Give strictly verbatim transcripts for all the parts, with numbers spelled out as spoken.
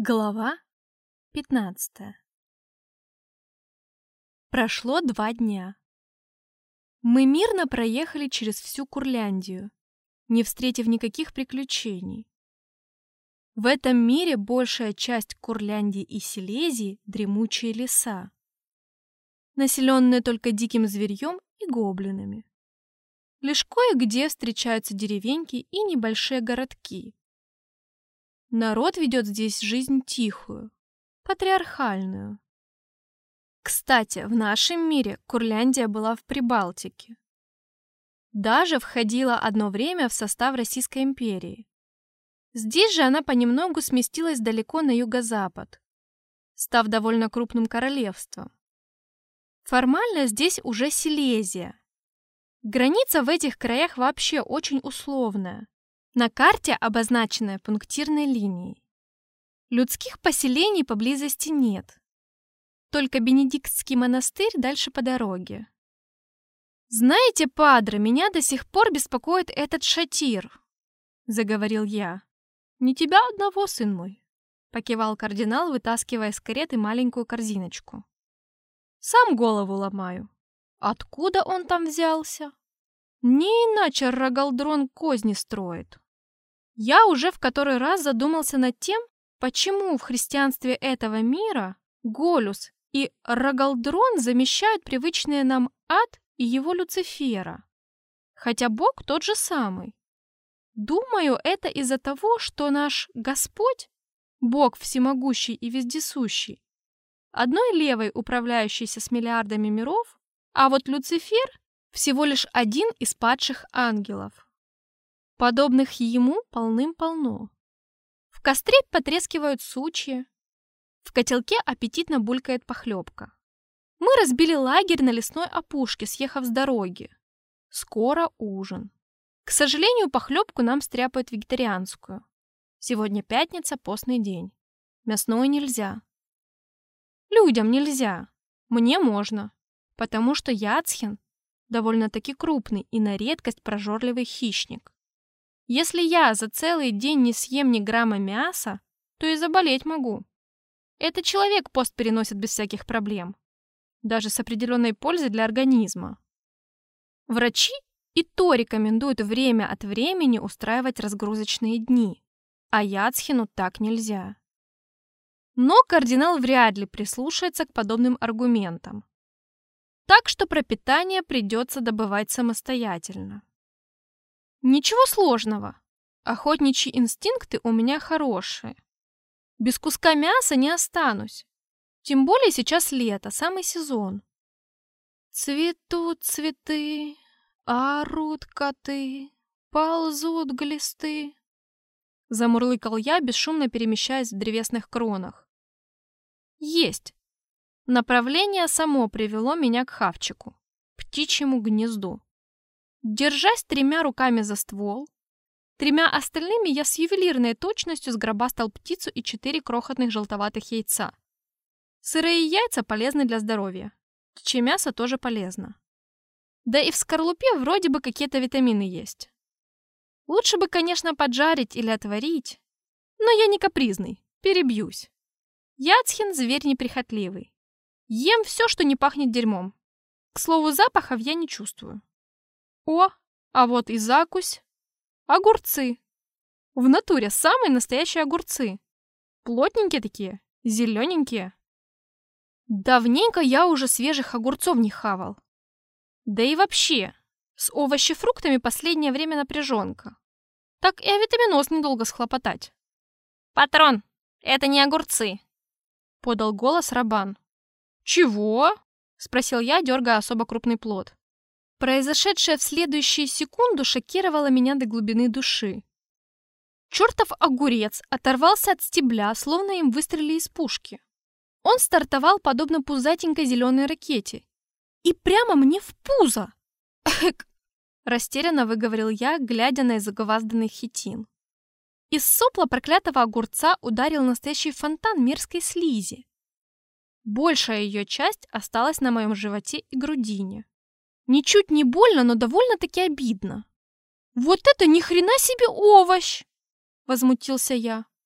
Глава пятнадцатая. Прошло два дня. Мы мирно проехали через всю Курляндию, не встретив никаких приключений. В этом мире большая часть Курляндии и Силезии — дремучие леса, населенные только диким зверьем и гоблинами. Лишь кое-где встречаются деревеньки и небольшие городки. Народ ведет здесь жизнь тихую, патриархальную. Кстати, в нашем мире Курляндия была в Прибалтике. Даже входила одно время в состав Российской империи. Здесь же она понемногу сместилась далеко на юго-запад, став довольно крупным королевством. Формально здесь уже Силезия. Граница в этих краях вообще очень условная. На карте обозначенная пунктирной линией. Людских поселений поблизости нет. Только Бенедиктский монастырь дальше по дороге. «Знаете, падре, меня до сих пор беспокоит этот шатир», — заговорил я. «Не тебя одного, сын мой», — покивал кардинал, вытаскивая из кареты маленькую корзиночку. «Сам голову ломаю. Откуда он там взялся? Не иначе Рогалдрон козни строит». Я уже в который раз задумался над тем, почему в христианстве этого мира Голюс и Рогалдрон замещают привычные нам ад и его Люцифера, хотя Бог тот же самый. Думаю, это из-за того, что наш Господь, Бог всемогущий и вездесущий, одной левой управляющийся с миллиардами миров, а вот Люцифер всего лишь один из падших ангелов. Подобных ему полным-полно. В костре потрескивают сучья, в котелке аппетитно булькает похлебка. Мы разбили лагерь на лесной опушке, съехав с дороги. Скоро ужин. К сожалению, похлебку нам стряпают вегетарианскую. Сегодня пятница, постный день. Мясное нельзя. Людям нельзя. Мне можно, потому что Яцхен довольно-таки крупный и на редкость прожорливый хищник. Если я за целый день не съем ни грамма мяса, то и заболеть могу. Этот человек пост переносит без всяких проблем, даже с определенной пользой для организма. Врачи и то рекомендуют время от времени устраивать разгрузочные дни, а Яцхену так нельзя. Но кардинал вряд ли прислушается к подобным аргументам. Так что пропитание придется добывать самостоятельно. Ничего сложного. Охотничьи инстинкты у меня хорошие. Без куска мяса не останусь. Тем более сейчас лето, самый сезон. Цветут цветы, орут коты, ползут глисты. Замурлыкал я, бесшумно перемещаясь в древесных кронах. Есть. Направление само привело меня к хавчику, птичьему гнезду. Держась тремя руками за ствол, тремя остальными я с ювелирной точностью сгробастал птицу и четыре крохотных желтоватых яйца. Сырые яйца полезны для здоровья. Птичье мясо тоже полезно. Да и в скорлупе вроде бы какие-то витамины есть. Лучше бы, конечно, поджарить или отварить, но я не капризный, перебьюсь. Яцхен зверь неприхотливый. Ем все, что не пахнет дерьмом. К слову, запахов я не чувствую. О, а вот и закусь. Огурцы. В натуре самые настоящие огурцы. Плотненькие такие, зелененькие. Давненько я уже свежих огурцов не хавал. Да и вообще, с овощефруктами последнее время напряженка. Так и авитаминоз недолго схлопотать. «Патрон, это не огурцы», — подал голос Рабан. «Чего?» — спросил я, дергая особо крупный плод. Произошедшее в следующую секунду шокировало меня до глубины души. Чертов огурец оторвался от стебля, словно им выстрелили из пушки. Он стартовал подобно пузатенькой зеленой ракете. И прямо мне в пузо! «Эк!» — растерянно выговорил я, глядя на изгвазданный хитин. Из сопла проклятого огурца ударил настоящий фонтан мерзкой слизи. Большая ее часть осталась на моем животе и грудине. Ничуть не больно, но довольно-таки обидно. «Вот это ни хрена себе овощ!» — возмутился я.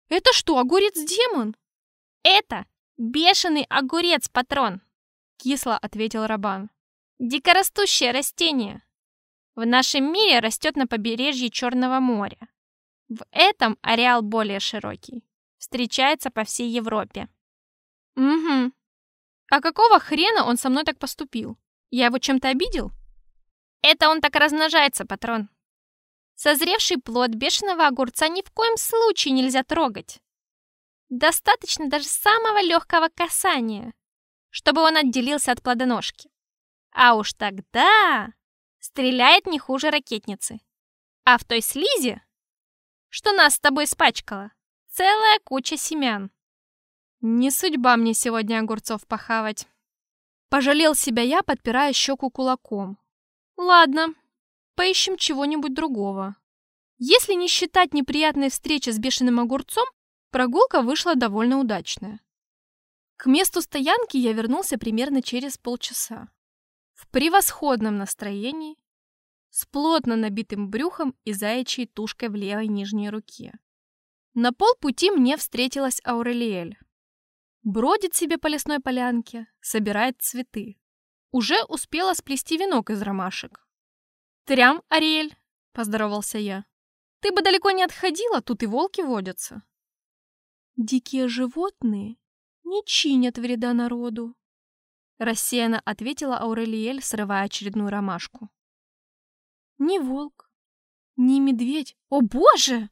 Это что, огурец-демон? Это бешеный огурец, патрон, кисло ответил Рабан. Дикорастущее растение. В нашем мире растет на побережье Черного моря. В этом ареал более широкий. Встречается по всей Европе. Угу. А какого хрена он со мной так поступил? Я его чем-то обидел? Это он так размножается, патрон. Созревший плод бешеного огурца ни в коем случае нельзя трогать. Достаточно даже самого легкого касания, чтобы он отделился от плодоножки. А уж тогда стреляет не хуже ракетницы. А в той слизи, что нас с тобой испачкала, целая куча семян. Не судьба мне сегодня огурцов похавать. Пожалел себя я, подпирая щеку кулаком. Ладно, поищем чего-нибудь другого. Если не считать неприятной встречи с бешеным огурцом, прогулка вышла довольно удачная. К месту стоянки я вернулся примерно через полчаса. В превосходном настроении, с плотно набитым брюхом и заячьей тушкой в левой нижней руке. На полпути мне встретилась Аурелиэль. Бродит себе по лесной полянке, собирает цветы. Уже успела сплести венок из ромашек. «Трям, Ариэль!» — поздоровался я. «Ты бы далеко не отходила, тут и волки водятся». «Дикие животные не чинят вреда народу», — рассеянно ответила Аурелиэль, срывая очередную ромашку. «Ни волк, ни медведь. О, боже!»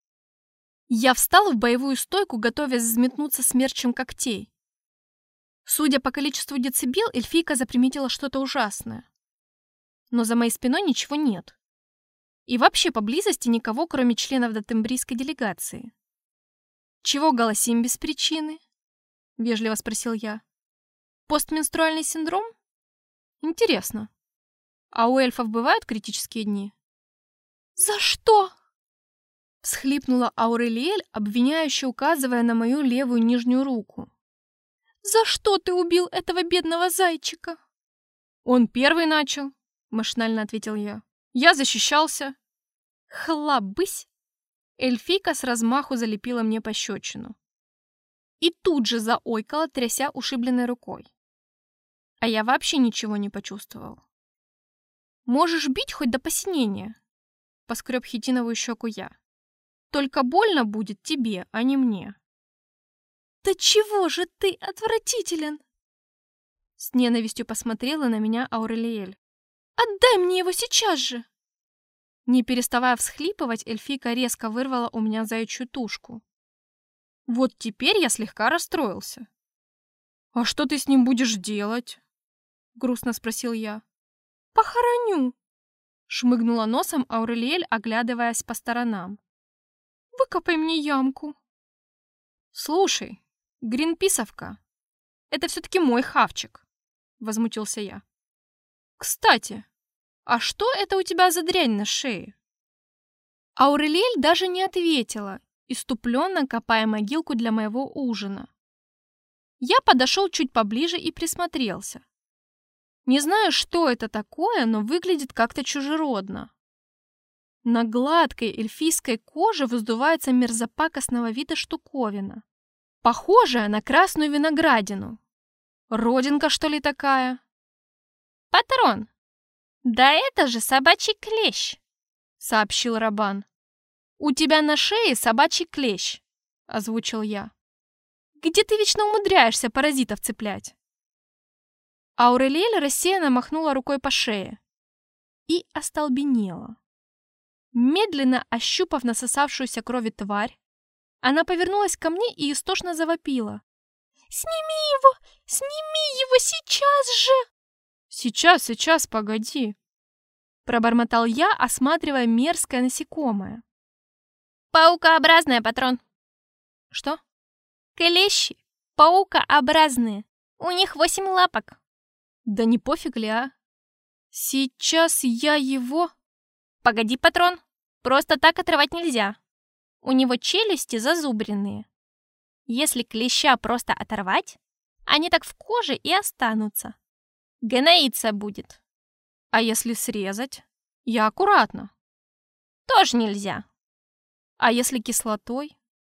Я встала в боевую стойку, готовясь взметнуться смерчем когтей. Судя по количеству децибел, эльфийка заприметила что-то ужасное. Но за моей спиной ничего нет. И вообще поблизости никого, кроме членов дотембрийской делегации. «Чего голосим без причины?» — вежливо спросил я. «Постменструальный синдром? Интересно. А у эльфов бывают критические дни?» «За что?» — всхлипнула Аурелиэль, обвиняюще указывая на мою левую нижнюю руку. «За что ты убил этого бедного зайчика?» «Он первый начал», — машинально ответил я. «Я защищался». «Хлабысь!» Эльфийка с размаху залепила мне пощечину. И тут же заойкала, тряся ушибленной рукой. А я вообще ничего не почувствовал. «Можешь бить хоть до посинения», — поскреб хитиновую щеку я. «Только больно будет тебе, а не мне». «Да чего же ты отвратителен!» С ненавистью посмотрела на меня Аурелиэль. «Отдай мне его сейчас же!» Не переставая всхлипывать, эльфийка резко вырвала у меня заячью тушку. Вот теперь я слегка расстроился. «А что ты с ним будешь делать?» — грустно спросил я. «Похороню!» — шмыгнула носом Аурелиэль, оглядываясь по сторонам. «Выкопай мне ямку!» «Слушай, Гринписовка, это все-таки мой хавчик!» — возмутился я. «Кстати, а что это у тебя за дрянь на шее?» Аурелиэль даже не ответила, иступленно копая могилку для моего ужина. Я подошел чуть поближе и присмотрелся. Не знаю, что это такое, но выглядит как-то чужеродно. На гладкой эльфийской коже вздувается мерзопакостного вида штуковина, похожая на красную виноградину. Родинка, что ли, такая? «Патрон, да это же собачий клещ!» — сообщил Рабан. «У тебя на шее собачий клещ», — озвучил я. «Где ты вечно умудряешься паразитов цеплять?» Аурелиэль рассеянно махнула рукой по шее и остолбенела. Медленно ощупав насосавшуюся крови тварь, она повернулась ко мне и истошно завопила. «Сними его! Сними его сейчас же!» «Сейчас, сейчас, погоди!» Пробормотал я, осматривая мерзкое насекомое. «Паукообразная, патрон!» «Что?» «Клещи! Паукообразные! У них восемь лапок!» «Да не пофиг ли, а? Сейчас я его...» «Погоди, патрон! Просто так отрывать нельзя! У него челюсти зазубренные. Если клеща просто оторвать, они так в коже и останутся. Гноиться будет. А если срезать? Я аккуратно. Тоже нельзя. А если кислотой?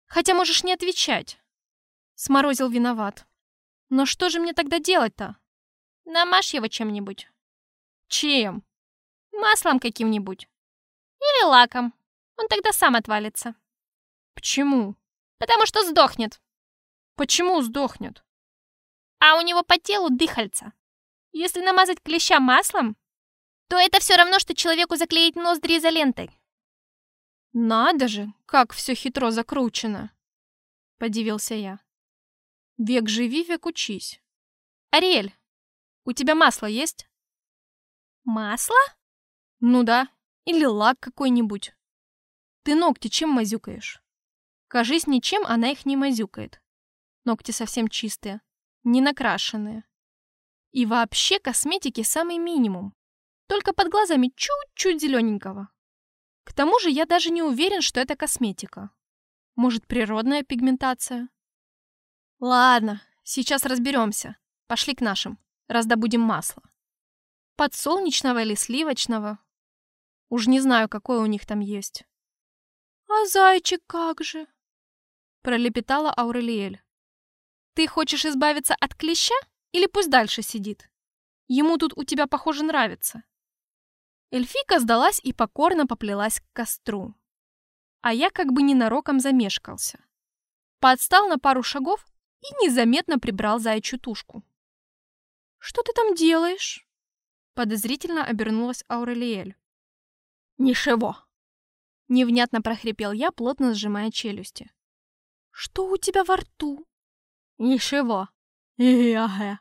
Хотя можешь не отвечать. Сморозил виноват. Но что же мне тогда делать-то? Намажь его чем-нибудь. Чем? Маслом каким-нибудь. Или лаком. Он тогда сам отвалится. Почему? Потому что сдохнет. Почему сдохнет? А у него по телу дыхальца. Если намазать клеща маслом, то это все равно, что человеку заклеить ноздри изолентой. Надо же, как все хитро закручено. Подивился я. Век живи, век учись. Ариэль, у тебя масло есть? Масло? Ну да, или лак какой-нибудь. Ты ногти чем мазюкаешь? Кажись, ничем она их не мазюкает. Ногти совсем чистые, не накрашенные. И вообще косметики самый минимум. Только под глазами чуть-чуть зелененького. К тому же я даже не уверен, что это косметика. Может, природная пигментация? Ладно, сейчас разберемся. Пошли к нашим, раздобудем масло. Подсолнечного или сливочного. Уж не знаю, какое у них там есть. А зайчик как же? Пролепетала Аурелиэль. Ты хочешь избавиться от клеща или пусть дальше сидит? Ему тут у тебя, похоже, нравится. Эльфийка сдалась и покорно поплелась к костру. А я как бы ненароком замешкался. Подстал на пару шагов и незаметно прибрал заячью тушку. «Что ты там делаешь?» Подозрительно обернулась Аурелиэль. «Ничего!» Невнятно прохрипел я, плотно сжимая челюсти. «Что у тебя во рту?» «Ничего. Ага».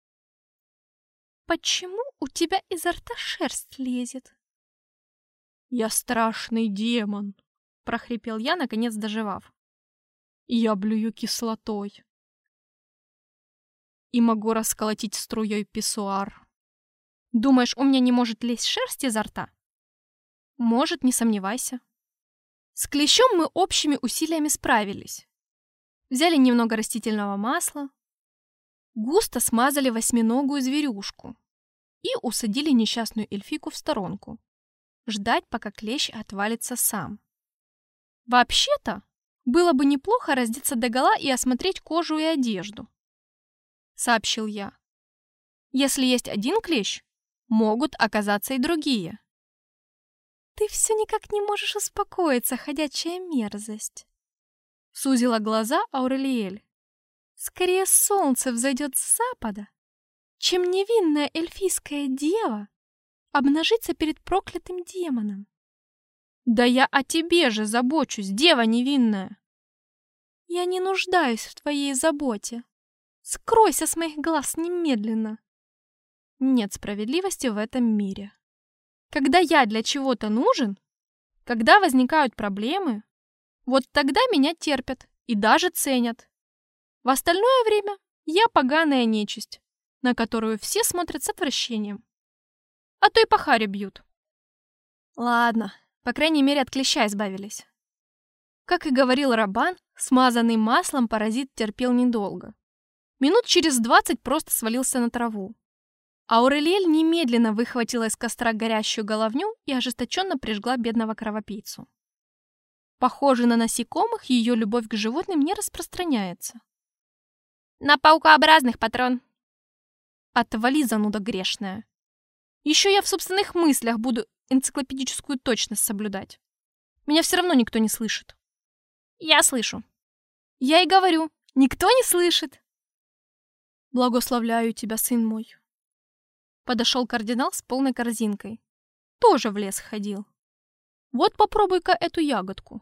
«Почему у тебя изо рта шерсть лезет?» «Я страшный демон», — прохрипел я, наконец доживав. «Я блюю кислотой. И могу расколотить струей писсуар. Думаешь, у меня не может лезть шерсть изо рта?» «Может, не сомневайся». С клещом мы общими усилиями справились. Взяли немного растительного масла, густо смазали восьминогую зверюшку и усадили несчастную эльфийку в сторонку. Ждать, пока клещ отвалится сам. Вообще-то, было бы неплохо раздеться догола и осмотреть кожу и одежду, сообщил я. Если есть один клещ, могут оказаться и другие. Ты все никак не можешь успокоиться, ходячая мерзость. Сузила глаза Аурелиэль. Скорее солнце взойдет с запада, чем невинная эльфийская дева обнажится перед проклятым демоном. Да я о тебе же забочусь, дева невинная. Я не нуждаюсь в твоей заботе. Скройся с моих глаз немедленно. Нет справедливости в этом мире. Когда я для чего-то нужен, когда возникают проблемы, вот тогда меня терпят и даже ценят. В остальное время я поганая нечисть, на которую все смотрят с отвращением. А то и по харе бьют. Ладно, по крайней мере от клеща избавились. Как и говорил Рабан, смазанный маслом паразит терпел недолго. Минут через двадцать просто свалился на траву. Аурелиэль немедленно выхватила из костра горящую головню и ожесточенно прижгла бедного кровопийцу. Похоже, на насекомых ее любовь к животным не распространяется. На паукообразных, патрон. Отвали, зануда грешная. Еще я в собственных мыслях буду энциклопедическую точность соблюдать. Меня все равно никто не слышит. Я слышу. Я и говорю, никто не слышит. Благословляю тебя, сын мой. Подошел кардинал с полной корзинкой. Тоже в лес ходил. Вот попробуй-ка эту ягодку.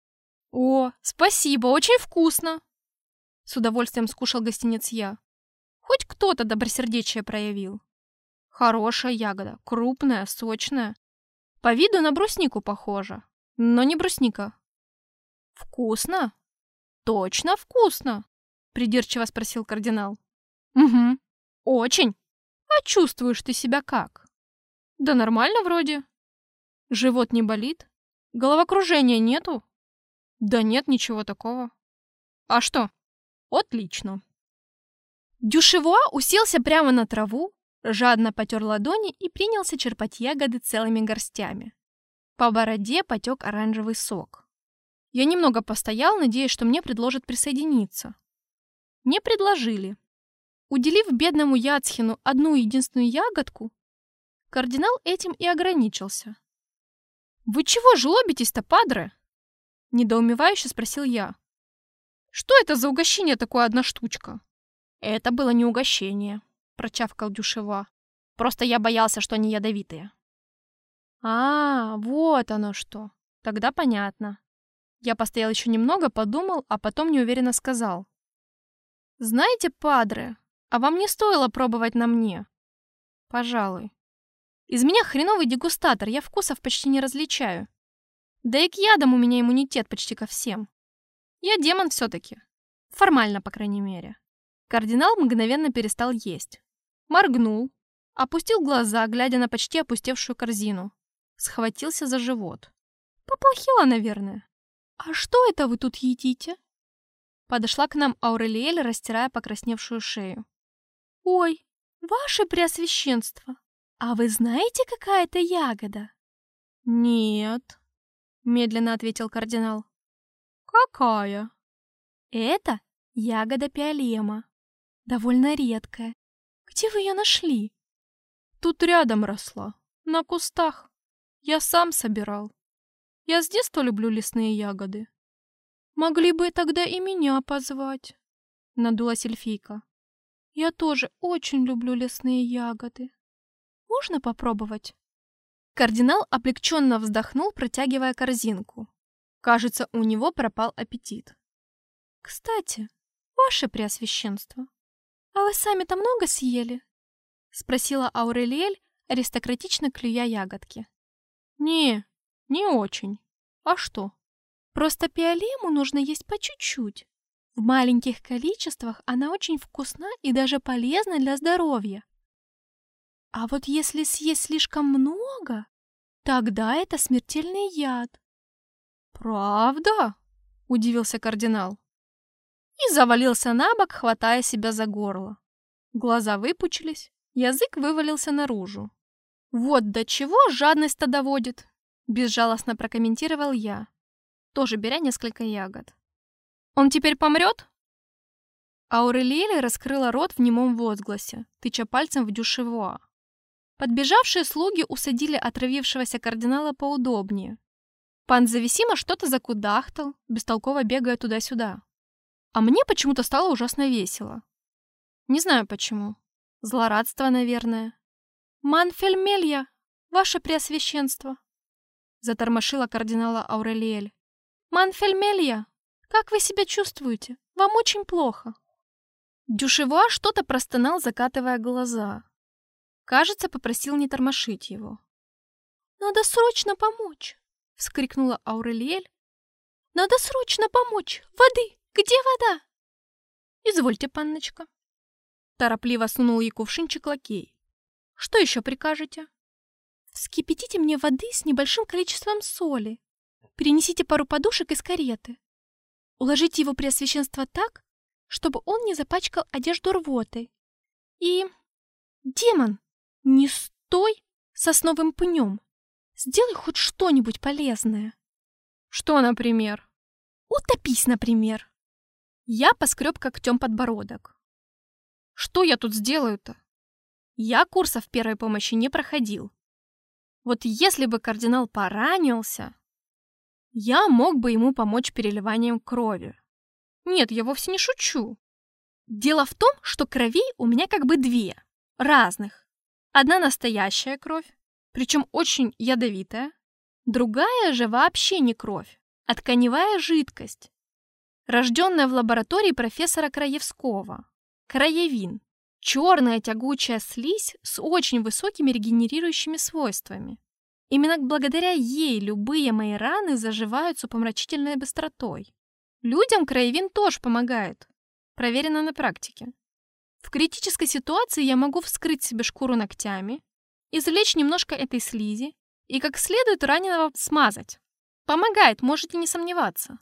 О, спасибо, очень вкусно. С удовольствием скушал гостинец я. Хоть кто-то добросердечие проявил. Хорошая ягода, крупная, сочная. По виду на бруснику похожа, но не брусника. Вкусно? Точно вкусно? Придирчиво спросил кардинал. Угу, очень. А чувствуешь ты себя как? Да нормально вроде. Живот не болит? Головокружения нету? Да нет, ничего такого. А что? Отлично. Дюшевуа уселся прямо на траву, жадно потер ладони и принялся черпать ягоды целыми горстями. По бороде потек оранжевый сок. Я немного постоял, надеясь, что мне предложат присоединиться. Мне предложили. Уделив бедному Яцхину одну единственную ягодку, кардинал этим и ограничился. «Вы чего жлобитесь-то, падре?» — недоумевающе спросил я. «Что это за угощение такое одна штучка?» «Это было не угощение», — прочавкал Дюшева. «Просто я боялся, что они ядовитые». «А, вот оно что. Тогда понятно». Я постоял еще немного, подумал, а потом неуверенно сказал. «Знаете, падре, а вам не стоило пробовать на мне?» «Пожалуй. Из меня хреновый дегустатор, я вкусов почти не различаю. Да и к ядам у меня иммунитет почти ко всем. Я демон все-таки. Формально, по крайней мере». Кардинал мгновенно перестал есть. Моргнул, опустил глаза, глядя на почти опустевшую корзину. Схватился за живот. Поплохело, наверное. «А что это вы тут едите?» Подошла к нам Аурелиэль, растирая покрасневшую шею. «Ой, ваше преосвященство, а вы знаете, какая это ягода?» «Нет», — медленно ответил кардинал. «Какая?» «Это ягода пиалема. Довольно редкая. Где вы ее нашли?» «Тут рядом росла, на кустах. Я сам собирал. Я с детства люблю лесные ягоды». «Могли бы тогда и меня позвать», — надулась эльфийка. «Я тоже очень люблю лесные ягоды. Можно попробовать?» Кардинал облегченно вздохнул, протягивая корзинку. Кажется, у него пропал аппетит. «Кстати, ваше преосвященство, а вы сами-то много съели?» — спросила Аурелиэль, аристократично клюя ягодки. «Не, не очень. А что?» «Просто пиалему нужно есть по чуть-чуть. В маленьких количествах она очень вкусна и даже полезна для здоровья. А вот если съесть слишком много, тогда это смертельный яд». «Правда?» — удивился кардинал. И завалился на бок, хватая себя за горло. Глаза выпучились, язык вывалился наружу. «Вот до чего жадность-то доводит!» — безжалостно прокомментировал я, тоже беря несколько ягод. «Он теперь помрет?» Аурелиэль раскрыла рот в немом возгласе, тыча пальцем в Дюшева. Подбежавшие слуги усадили отравившегося кардинала поудобнее. Пан зависимо что-то закудахтал, бестолково бегая туда-сюда. А мне почему-то стало ужасно весело. Не знаю почему. Злорадство, наверное. «Манфельмелья, ваше преосвященство!» Затормошила кардинала Аурелиэль. «Манфельмелья, как вы себя чувствуете? Вам очень плохо». Дюшева что-то простонал, закатывая глаза. Кажется, попросил не тормошить его. «Надо срочно помочь!» — вскрикнула Аурелиэль. «Надо срочно помочь! Воды! Где вода?» «Извольте, панночка». Торопливо сунул ей кувшинчик лакей. «Что еще прикажете?» «Вскипятите мне воды с небольшим количеством соли. Перенесите пару подушек из кареты. Уложите его преосвященство так, чтобы он не запачкал одежду рвотой. И... демон, не стой сосновым пнем. Сделай хоть что-нибудь полезное». «Что, например?» «Утопись, например». Я поскреб когтем подбородок. «Что я тут сделаю-то? Я курсов первой помощи не проходил. Вот если бы кардинал поранился, я мог бы ему помочь переливанием крови. Нет, я вовсе не шучу. Дело в том, что кровей у меня как бы две, разных. Одна настоящая кровь, причем очень ядовитая. Другая же вообще не кровь, а тканевая жидкость, рожденная в лаборатории профессора Краевского. Краевин. Черная тягучая слизь с очень высокими регенерирующими свойствами. Именно благодаря ей любые мои раны заживают с упомрачительной быстротой. Людям краевин тоже помогает. Проверено на практике. В критической ситуации я могу вскрыть себе шкуру ногтями, извлечь немножко этой слизи и как следует раненого смазать. Помогает, можете не сомневаться.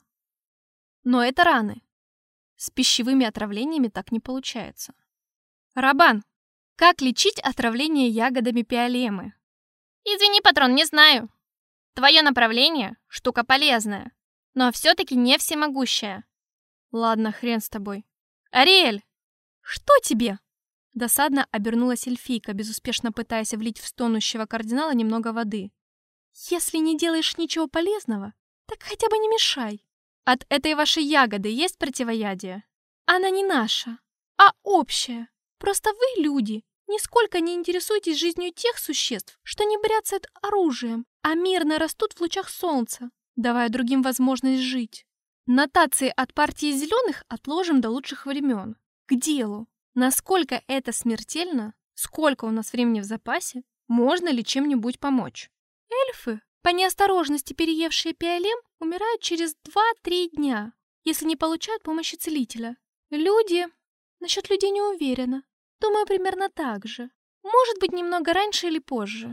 Но это раны. С пищевыми отравлениями так не получается. Рабан, как лечить отравление ягодами пиалемы? «Извини, патрон, не знаю. Твое направление — штука полезная. но все-таки не всемогущая. Ладно, хрен с тобой. Ариэль! Что тебе? Досадно обернулась эльфийка, безуспешно пытаясь влить в стонущего кардинала немного воды. Если не делаешь ничего полезного, так хотя бы не мешай. От этой вашей ягоды есть противоядие? Она не наша, а общая. Просто вы, люди, нисколько не интересуетесь жизнью тех существ, что не бряцают оружием, а мирно растут в лучах солнца, давая другим возможность жить. Нотации от партии зеленых отложим до лучших времен. К делу. Насколько это смертельно? Сколько у нас времени в запасе? Можно ли чем-нибудь помочь? Эльфы, по неосторожности переевшие пиалем, умирают через два-три дня, если не получают помощи целителя. Люди... Насчет людей не уверена. Думаю, примерно так же. Может быть, немного раньше или позже.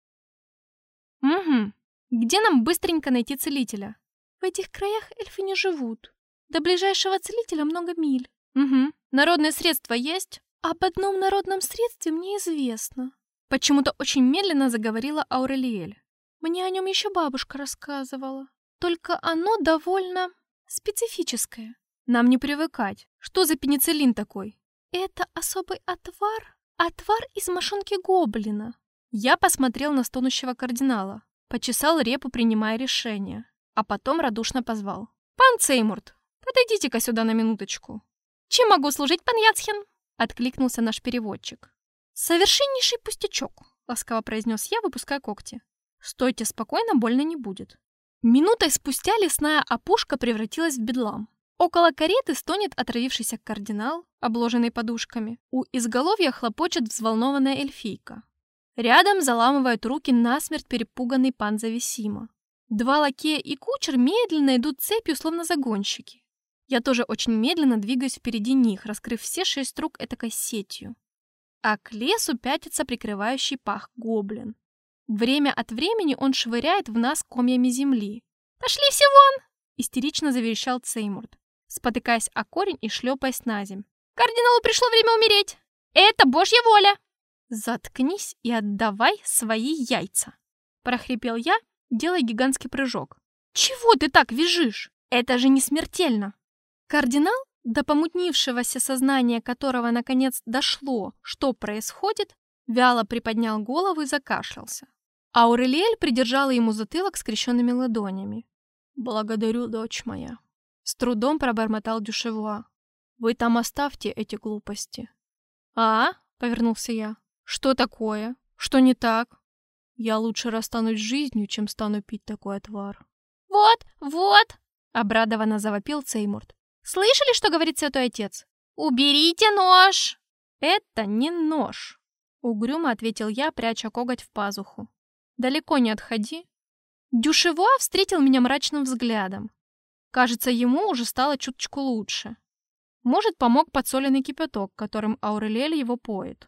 Угу. Где нам быстренько найти целителя? В этих краях эльфы не живут. До ближайшего целителя много миль. Угу. Народные средства есть? Об одном народном средстве мне известно. Почему-то очень медленно заговорила Аурелиэль. Мне о нем еще бабушка рассказывала. Только оно довольно специфическое. Нам не привыкать. Что за пенициллин такой? Это особый отвар? Отвар из мошонки гоблина. Я посмотрел на стонущего кардинала, почесал репу, принимая решение, а потом радушно позвал. «Пан Цеймурт, подойдите-ка сюда на минуточку». «Чем могу служить, пан Яцхен?» — откликнулся наш переводчик. «Совершеннейший пустячок», — ласково произнес я, выпуская когти. «Стойте спокойно, больно не будет». Минутой спустя лесная опушка превратилась в бедлам. Около кареты стонет отравившийся кардинал, обложенный подушками. У изголовья хлопочет взволнованная эльфийка. Рядом заламывают руки насмерть перепуганный пан Зависима. Два лакея и кучер медленно идут цепью, словно загонщики. Я тоже очень медленно двигаюсь впереди них, раскрыв все шесть рук этакой сетью. А к лесу пятится прикрывающий пах гоблин. Время от времени он швыряет в нас комьями земли. «Пошли все вон!» — истерично заверещал Цеймурт, спотыкаясь о корень и шлепаясь на земь. «Кардиналу пришло время умереть! Это божья воля!» «Заткнись и отдавай свои яйца!» — прохрипел я, делая гигантский прыжок. «Чего ты так визжишь? Это же не смертельно!» Кардинал, до помутнившегося сознания которого наконец дошло, что происходит, вяло приподнял голову и закашлялся. Аурелиэль придержала ему затылок скрещенными ладонями. «Благодарю, дочь моя!» С трудом пробормотал Дюшевуа. «Вы там оставьте эти глупости». «А?» — повернулся я. «Что такое? Что не так? Я лучше расстанусь с жизнью, чем стану пить такой отвар». «Вот, вот!» — обрадованно завопил Цеймурт. «Слышали, что говорит святой отец? Уберите нож!» «Это не нож!» — угрюмо ответил я, пряча коготь в пазуху. «Далеко не отходи». Дюшевуа встретил меня мрачным взглядом. Кажется, ему уже стало чуточку лучше. Может, помог подсоленный кипяток, которым Аурелиэль его поет.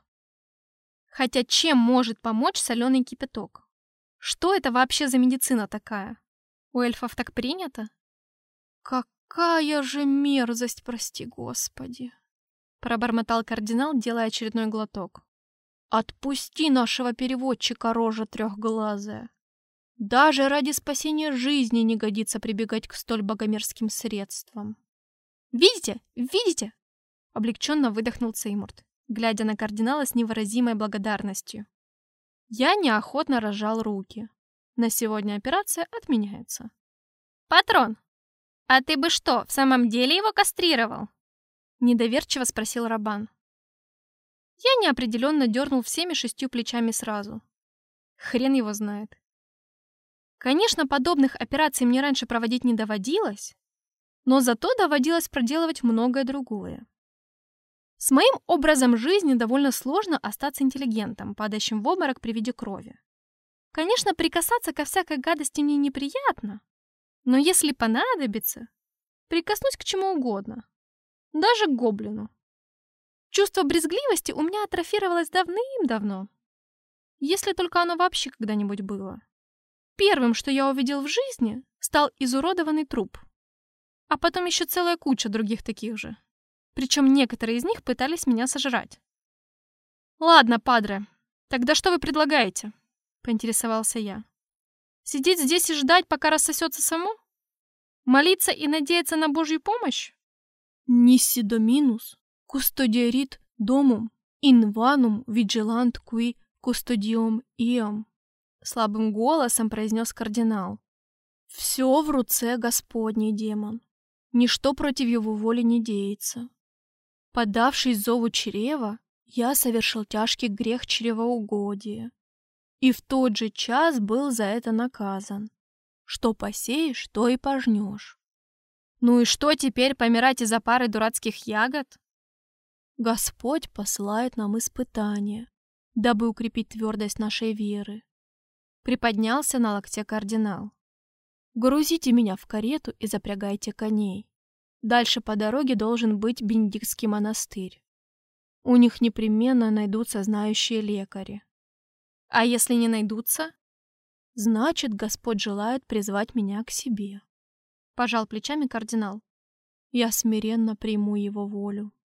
Хотя чем может помочь соленый кипяток? Что это вообще за медицина такая? У эльфов так принято? Какая же мерзость, прости господи! Пробормотал кардинал, делая очередной глоток. Отпусти нашего переводчика, рожа трехглазая. Даже ради спасения жизни не годится прибегать к столь богомерзким средствам. «Видите? Видите?» — облегченно выдохнул Цеймурт, глядя на кардинала с невыразимой благодарностью. Я неохотно разжал руки. На сегодня операция отменяется. «Патрон, а ты бы что, в самом деле его кастрировал?» — недоверчиво спросил Рабан. Я неопределенно дернул всеми шестью плечами сразу. Хрен его знает. Конечно, подобных операций мне раньше проводить не доводилось, но зато доводилось проделывать многое другое. С моим образом жизни довольно сложно остаться интеллигентом, падающим в обморок при виде крови. Конечно, прикасаться ко всякой гадости мне неприятно, но если понадобится, прикоснусь к чему угодно, даже к гоблину. Чувство брезгливости у меня атрофировалось давным-давно, если только оно вообще когда-нибудь было. Первым, что я увидел в жизни, стал изуродованный труп, а потом еще целая куча других таких же. Причем некоторые из них пытались меня сожрать. «Ладно, падре, тогда что вы предлагаете?» — поинтересовался я. «Сидеть здесь и ждать, пока рассосется само? Молиться и надеяться на Божью помощь? Nisi dominus custodierit domum in vanum vigilant qui custodium iam. Слабым голосом произнес кардинал. Все в руце Господней, демон. Ничто против его воли не деется. Поддавшись зову чрева, я совершил тяжкий грех чревоугодия. И в тот же час был за это наказан. Что посеешь, то и пожнешь. Ну и что теперь, помирать из-за пары дурацких ягод? Господь посылает нам испытания, дабы укрепить твердость нашей веры. Приподнялся на локте кардинал. Грузите меня в карету и запрягайте коней. Дальше по дороге должен быть Бенедиктский монастырь. У них непременно найдутся знающие лекари. А если не найдутся? Значит, Господь желает призвать меня к себе. Пожал плечами кардинал. Я смиренно приму его волю.